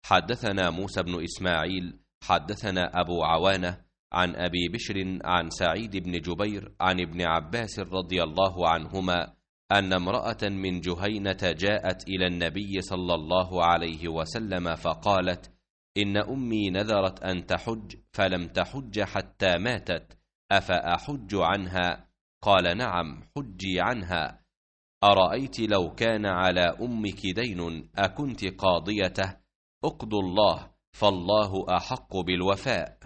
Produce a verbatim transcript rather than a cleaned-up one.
حدثنا موسى بن إسماعيل حدثنا أبو عوانة عن أبي بشر عن سعيد بن جبير عن ابن عباس رضي الله عنهما أن امرأة من جهينة جاءت إلى النبي صلى الله عليه وسلم فقالت: إن أمي نذرت أن تحج فلم تحج حتى ماتت، أفأحج عنها؟ قال: نعم، حجي عنها. أرأيت لو كان على أمك دين أكنت قاضيته؟ اقضوا الله، فالله أحق بالوفاء.